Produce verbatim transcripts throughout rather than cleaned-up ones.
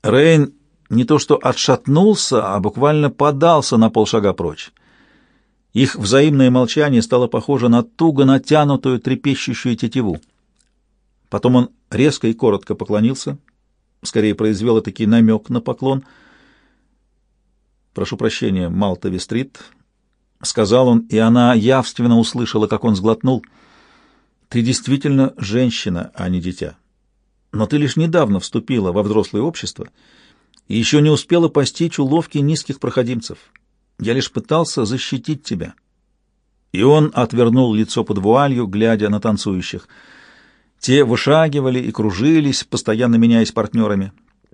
Рейн не то что отшатнулся, а буквально подался на полшага прочь. Их взаимное молчание стало похоже на туго натянутую трепещущую тетиву. Потом он резко и коротко поклонился, скорее произвел этакий намек на поклон. «Прошу прощения, Малта Вестрит», — сказал он, и она явственно услышала, как он сглотнул. «Ты действительно женщина, а не дитя. Но ты лишь недавно вступила во взрослое общество и еще не успела постичь уловки низких проходимцев. Я лишь пытался защитить тебя». И он отвернул лицо под вуалью, глядя на танцующих. Те вышагивали и кружились, постоянно меняясь партнерами.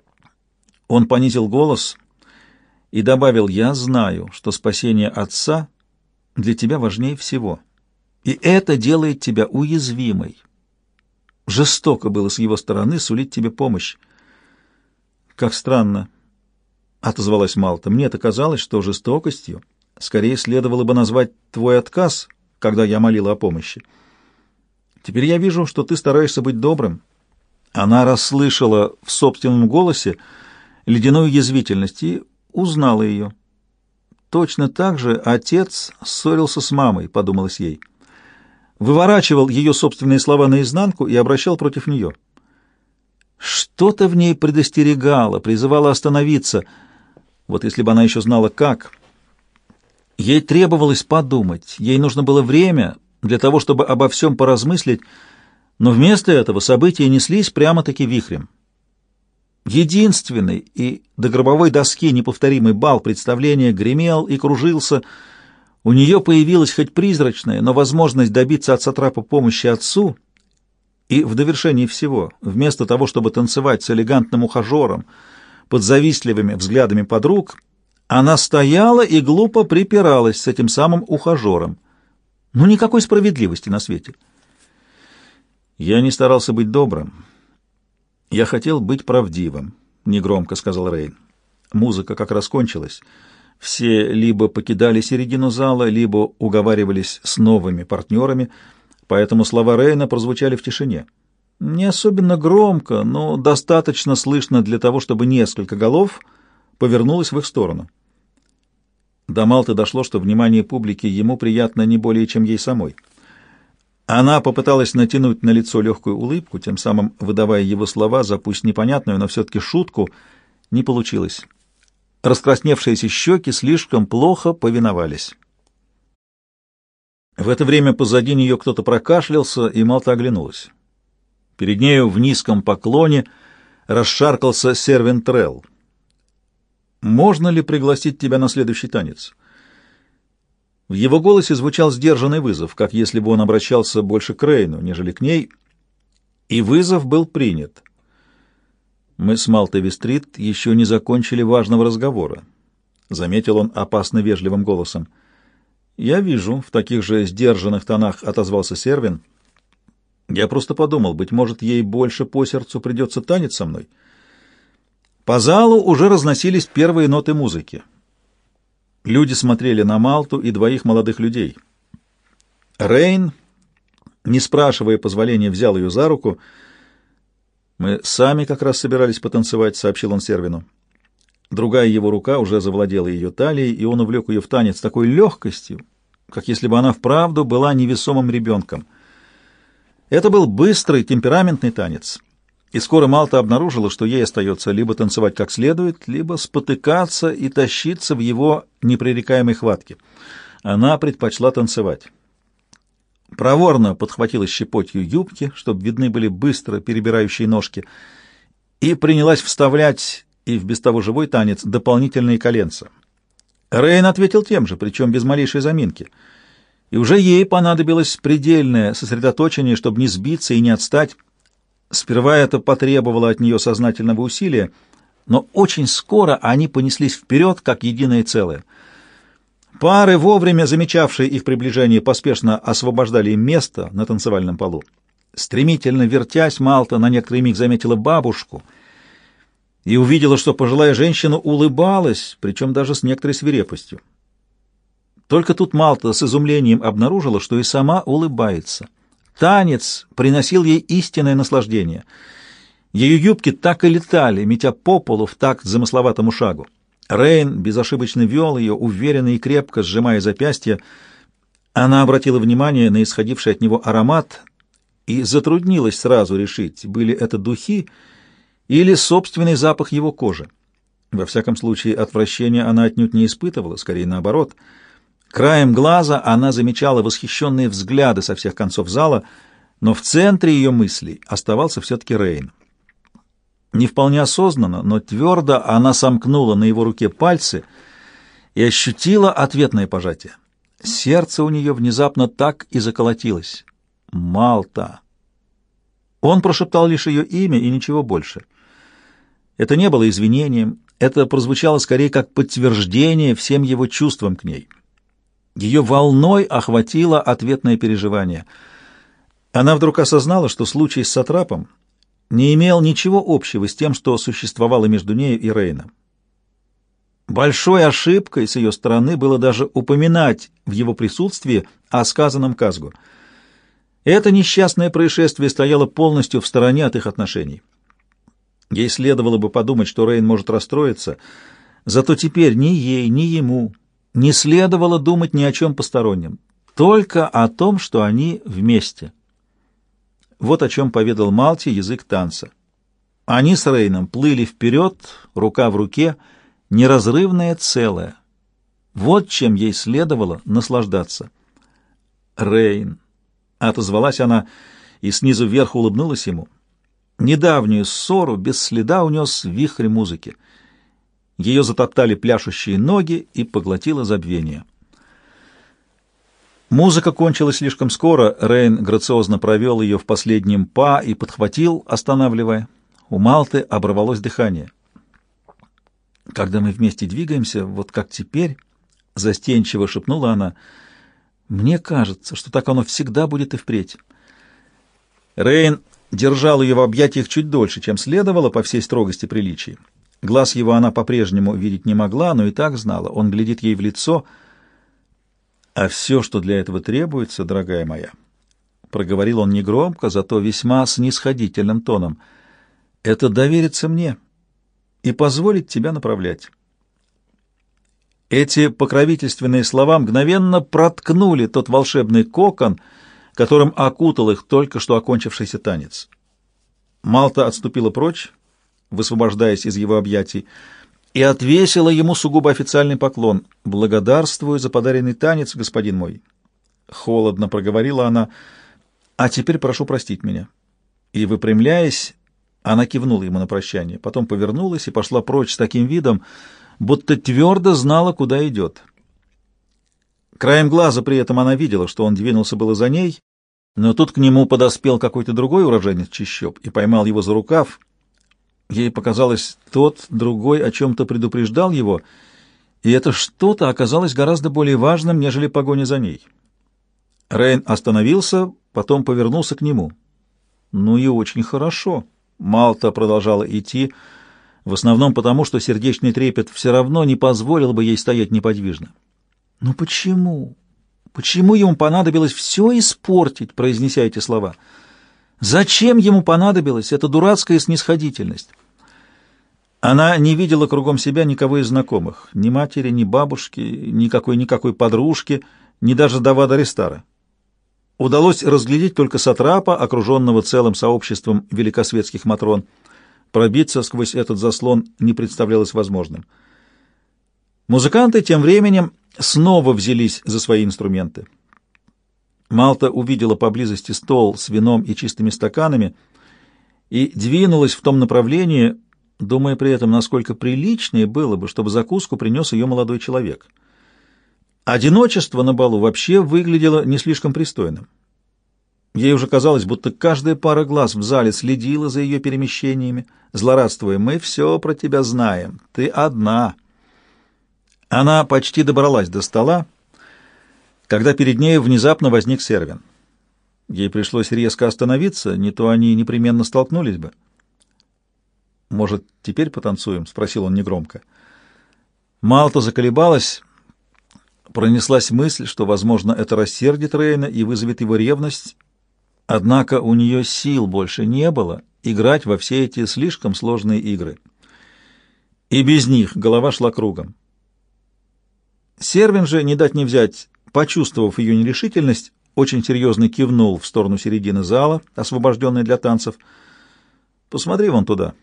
Он понизил голос и добавил: «Я знаю, что спасение отца для тебя важнее всего, и это делает тебя уязвимой. Жестоко было с его стороны сулить тебе помощь». «Как странно», — отозвалась Малта. «Мне-то казалось, что жестокостью скорее следовало бы назвать твой отказ, когда я молила о помощи. Теперь я вижу, что ты стараешься быть добрым». Она расслышала в собственном голосе ледяную язвительность и узнала ее. Точно так же отец ссорился с мамой, подумалось ей. Выворачивал ее собственные слова наизнанку и обращал против нее. Что-то в ней предостерегало, призывало остановиться. Вот если бы она еще знала, как. Ей требовалось подумать, ей нужно было время для того, чтобы обо всем поразмыслить, но вместо этого события неслись прямо-таки вихрем. Единственный и до гробовой доски неповторимый бал представления гремел и кружился. У нее появилась хоть призрачная, но возможность добиться от сатрапа помощи отцу, и в довершении всего, вместо того, чтобы танцевать с элегантным ухажером под завистливыми взглядами подруг, она стояла и глупо припиралась с этим самым ухажером. Ну, никакой справедливости на свете. «Я не старался быть добрым. Я хотел быть правдивым», — негромко сказал Рейн. Музыка как раз кончилась. Все либо покидали середину зала, либо уговаривались с новыми партнерами, поэтому слова Рейна прозвучали в тишине. Не особенно громко, но достаточно слышно для того, чтобы несколько голов повернулось в их сторону. До Малты дошло, что внимание публики ему приятно не более, чем ей самой. Она попыталась натянуть на лицо легкую улыбку, тем самым выдавая его слова за пусть непонятную, но все-таки шутку. Не получилось. Раскрасневшиеся щеки слишком плохо повиновались. В это время позади нее кто-то прокашлялся, и Малта оглянулась. Перед нею в низком поклоне расшаркался Сервентрелл. «Можно ли пригласить тебя на следующий танец?» В его голосе звучал сдержанный вызов, как если бы он обращался больше к Рейну, нежели к ней, и вызов был принят. «Мы с Малтой Вестрит еще не закончили важного разговора», — заметил он опасно вежливым голосом. «Я вижу», — в таких же сдержанных тонах отозвался Сервин. «Я просто подумал, быть может, ей больше по сердцу придется танец со мной». По залу уже разносились первые ноты музыки. Люди смотрели на Малту и двоих молодых людей. Рейн, не спрашивая позволения, взял ее за руку. «Мы сами как раз собирались потанцевать», — сообщил он Сервину. Другая его рука уже завладела ее талией, и он увлек ее в танец с такой легкостью, как если бы она вправду была невесомым ребенком. Это был быстрый, темпераментный танец. И скоро Малта обнаружила, что ей остается либо танцевать как следует, либо спотыкаться и тащиться в его непререкаемой хватке. Она предпочла танцевать. Проворно подхватила щепотью юбки, чтобы видны были быстро перебирающие ножки, и принялась вставлять и в без того живой танец дополнительные коленца. Рейн ответил тем же, причем без малейшей заминки. И уже ей понадобилось предельное сосредоточение, чтобы не сбиться и не отстать. Сперва это потребовало от нее сознательного усилия, но очень скоро они понеслись вперед, как единое целое. Пары, вовремя замечавшие их приближение, поспешно освобождали им место на танцевальном полу. Стремительно вертясь, Малта на некоторый миг заметила бабушку и увидела, что пожилая женщина улыбалась, причем даже с некоторой свирепостью. Только тут Малта с изумлением обнаружила, что и сама улыбается. Танец приносил ей истинное наслаждение. Ее юбки так и летали, метя по полу в такт замысловатому шагу. Рейн безошибочно вел ее, уверенно и крепко сжимая запястья. Она обратила внимание на исходивший от него аромат и затруднилась сразу решить, были это духи или собственный запах его кожи. Во всяком случае, отвращения она отнюдь не испытывала, скорее наоборот. Краем глаза она замечала восхищенные взгляды со всех концов зала, но в центре ее мыслей оставался все-таки Рейн. Не вполне осознанно, но твердо она сомкнула на его руке пальцы и ощутила ответное пожатие. Сердце у нее внезапно так и заколотилось. Малта. Он прошептал лишь ее имя и ничего больше. Это не было извинением, это прозвучало скорее как подтверждение всем его чувствам к ней. Ее волной охватило ответное переживание. Она вдруг осознала, что случай с Сатрапом не имел ничего общего с тем, что существовало между нею и Рейном. Большой ошибкой с ее стороны было даже упоминать в его присутствии о сказанном Казгу. Это несчастное происшествие стояло полностью в стороне от их отношений. Ей следовало бы подумать, что Рейн может расстроиться, зато теперь ни ей, ни ему не следовало думать ни о чем постороннем, только о том, что они вместе. Вот о чем поведал Малте язык танца. Они с Рейном плыли вперед, рука в руке, неразрывное целое. Вот чем ей следовало наслаждаться. «Рейн», — отозвалась она и снизу вверх улыбнулась ему. Недавнюю ссору без следа унес вихрь музыки. Ее затоптали пляшущие ноги и поглотило забвение. Музыка кончилась слишком скоро, Рейн грациозно провел ее в последнем па и подхватил, останавливая. У Малты оборвалось дыхание. «Когда мы вместе двигаемся, вот как теперь», — застенчиво шепнула она, — «мне кажется, что так оно всегда будет и впредь». Рейн держал ее в объятиях чуть дольше, чем следовало по всей строгости приличий. Глаз его она по-прежнему видеть не могла, но и так знала, он глядит ей в лицо. «А все, что для этого требуется, дорогая моя», — проговорил он негромко, зато весьма снисходительным тоном, — «это довериться мне и позволить тебя направлять». Эти покровительственные слова мгновенно проткнули тот волшебный кокон, которым окутал их только что окончившийся танец. Малта отступила прочь, высвобождаясь из его объятий, и отвесила ему сугубо официальный поклон. «Благодарствую за подаренный танец, господин мой». Холодно проговорила она. «А теперь прошу простить меня». И, выпрямляясь, она кивнула ему на прощание, потом повернулась и пошла прочь с таким видом, будто твердо знала, куда идет. Краем глаза при этом она видела, что он двинулся было за ней, но тут к нему подоспел какой-то другой уроженец чащоб и поймал его за рукав. Ей показалось, тот другой о чем-то предупреждал его, и это что-то оказалось гораздо более важным, нежели погоня за ней. Рейн остановился, потом повернулся к нему. «Ну и очень хорошо». Малта продолжала идти, в основном потому, что сердечный трепет все равно не позволил бы ей стоять неподвижно. «Ну почему? Почему ему понадобилось все испортить, произнеся эти слова? Зачем ему понадобилась эта дурацкая снисходительность?» Она не видела кругом себя никого из знакомых, ни матери, ни бабушки, никакой-никакой подружки, ни даже Давада Ристара. Удалось разглядеть только Сатрапа, окруженного целым сообществом великосветских матрон. Пробиться сквозь этот заслон не представлялось возможным. Музыканты тем временем снова взялись за свои инструменты. Малта увидела поблизости стол с вином и чистыми стаканами и двинулась в том направлении, думая при этом, насколько приличнее было бы, чтобы закуску принес ее молодой человек. Одиночество на балу вообще выглядело не слишком пристойным. Ей уже казалось, будто каждая пара глаз в зале следила за ее перемещениями, злорадствуя: «Мы все про тебя знаем, ты одна». Она почти добралась до стола, когда перед ней внезапно возник Сервин. Ей пришлось резко остановиться, не то они непременно столкнулись бы. «Может, теперь потанцуем?» — спросил он негромко. Малта заколебалась. Пронеслась мысль, что, возможно, это рассердит Рейна и вызовет его ревность. Однако у нее сил больше не было играть во все эти слишком сложные игры. И без них голова шла кругом. Сервин же, не дать не взять, почувствовав ее нерешительность, очень серьезно кивнул в сторону середины зала, освобожденной для танцев. «Посмотри вон туда».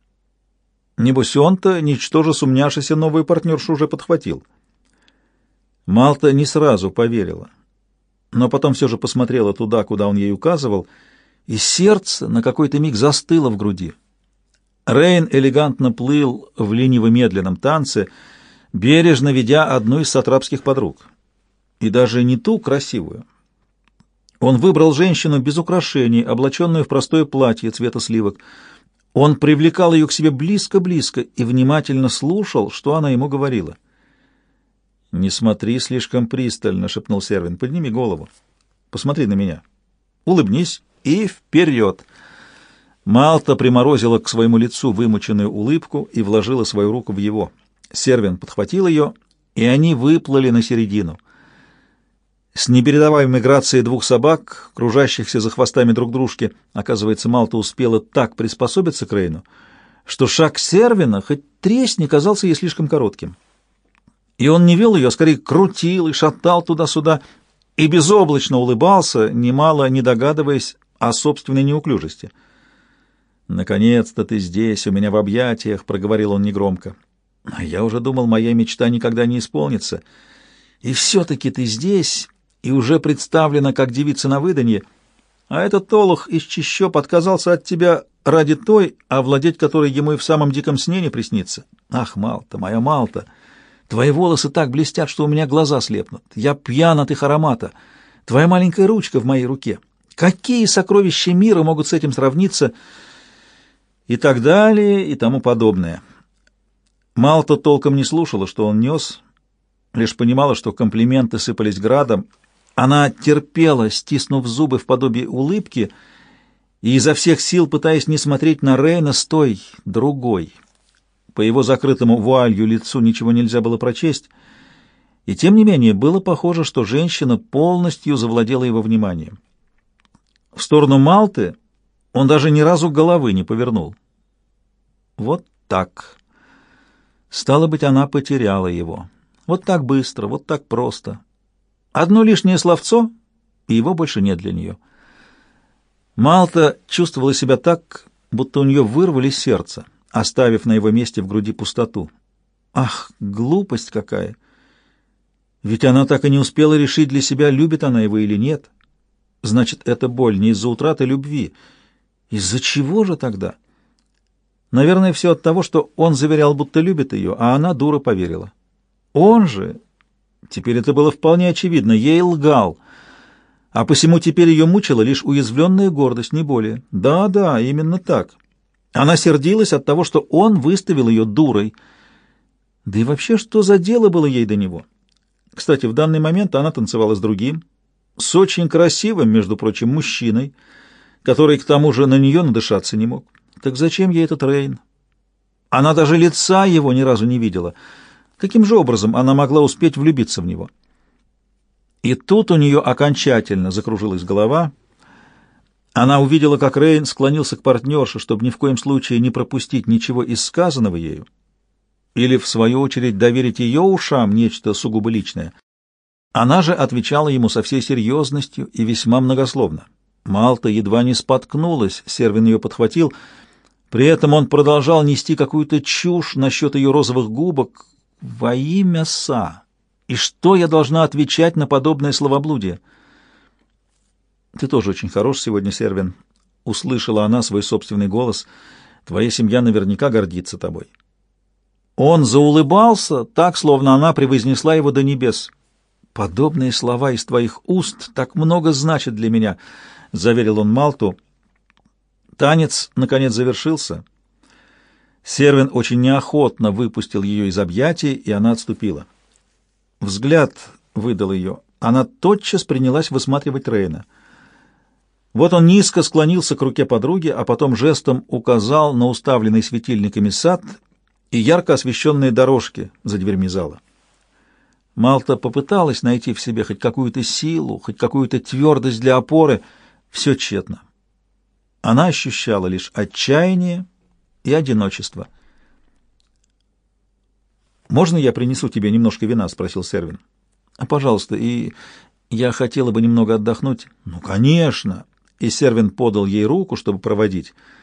Небось он-то, ничтоже сумняшися, новую партнершу уже подхватил. Малта не сразу поверила, но потом все же посмотрела туда, куда он ей указывал, и сердце на какой-то миг застыло в груди. Рейн элегантно плыл в лениво-медленном танце, бережно ведя одну из сатрапских подруг. И даже не ту красивую. Он выбрал женщину без украшений, облаченную в простое платье цвета сливок. Он привлекал ее к себе близко-близко и внимательно слушал, что она ему говорила. «Не смотри слишком пристально», — шепнул Сервин. «Подними голову. Посмотри на меня. Улыбнись и вперед». Малта приморозила к своему лицу вымученную улыбку и вложила свою руку в его. Сервин подхватил ее, и они выплыли на середину. С непередаваемой грацией двух собак, кружащихся за хвостами друг дружки, оказывается, Малта успела так приспособиться к Рейну, что шаг Сервина, хоть тресни, казался ей слишком коротким. И он не вел ее, а скорее крутил и шатал туда-сюда, и безоблачно улыбался, немало не догадываясь о собственной неуклюжести. «Наконец-то ты здесь, у меня в объятиях», — проговорил он негромко. «А я уже думал, моя мечта никогда не исполнится. И все-таки ты здесь, и уже представлена как девица на выданье, а этот олух из чащоб отказался от тебя ради той, овладеть которой ему и в самом диком сне не приснится. Ах, Малта, моя Малта, твои волосы так блестят, что у меня глаза слепнут. Я пьян от их аромата. Твоя маленькая ручка в моей руке. Какие сокровища мира могут с этим сравниться?» И так далее, и тому подобное. Малта толком не слушала, что он нес, лишь понимала, что комплименты сыпались градом. Она терпела, стиснув зубы в подобии улыбки, и изо всех сил пытаясь не смотреть на Рейна с той, другой. По его закрытому вуалью лицу ничего нельзя было прочесть, и тем не менее было похоже, что женщина полностью завладела его вниманием. В сторону Малты он даже ни разу головы не повернул. Вот так. Стало быть, она потеряла его. Вот так быстро, вот так просто. Одно лишнее словцо, и его больше нет для нее. Малта чувствовала себя так, будто у нее вырвали сердце, оставив на его месте в груди пустоту. Ах, глупость какая! Ведь она так и не успела решить для себя, любит она его или нет. Значит, это боль не из-за утраты любви. Из-за чего же тогда? Наверное, все от того, что он заверял, будто любит ее, а она, дура, поверила. Он же, теперь это было вполне очевидно, ей лгал, а посему теперь ее мучила лишь уязвленная гордость, не более. Да-да, именно так. Она сердилась от того, что он выставил ее дурой. Да и вообще, что за дело было ей до него? Кстати, в данный момент она танцевала с другим, с очень красивым, между прочим, мужчиной, который к тому же на нее надышаться не мог. Так зачем ей этот Рейн? Она даже лица его ни разу не видела. Каким же образом она могла успеть влюбиться в него? И тут у нее окончательно закружилась голова. Она увидела, как Рейн склонился к партнерше, чтобы ни в коем случае не пропустить ничего из сказанного ею, или, в свою очередь, доверить ее ушам нечто сугубо личное. Она же отвечала ему со всей серьезностью и весьма многословно. Малта едва не споткнулась, Сервин ее подхватил. При этом он продолжал нести какую-то чушь насчет ее розовых губок. Во имя Са! И что я должна отвечать на подобное словоблудие? «Ты тоже очень хорош сегодня, Сервин», — услышала она свой собственный голос. «Твоя семья наверняка гордится тобой». Он заулыбался, так, словно она превознесла его до небес. «Подобные слова из твоих уст так много значат для меня», — заверил он Малту. Танец, наконец, завершился. Сервин очень неохотно выпустил ее из объятий, и она отступила. Взгляд выдал ее. Она тотчас принялась высматривать Рейна. Вот он низко склонился к руке подруги, а потом жестом указал на уставленный светильниками сад и ярко освещенные дорожки за дверьми зала. Малта попыталась найти в себе хоть какую-то силу, хоть какую-то твердость для опоры. Все тщетно. Она ощущала лишь отчаяние и одиночество. «Можно я принесу тебе немножко вина?» — спросил Сервин. «А, пожалуйста, и я хотела бы немного отдохнуть». «Ну, конечно!» И Сервин подал ей руку, чтобы проводить.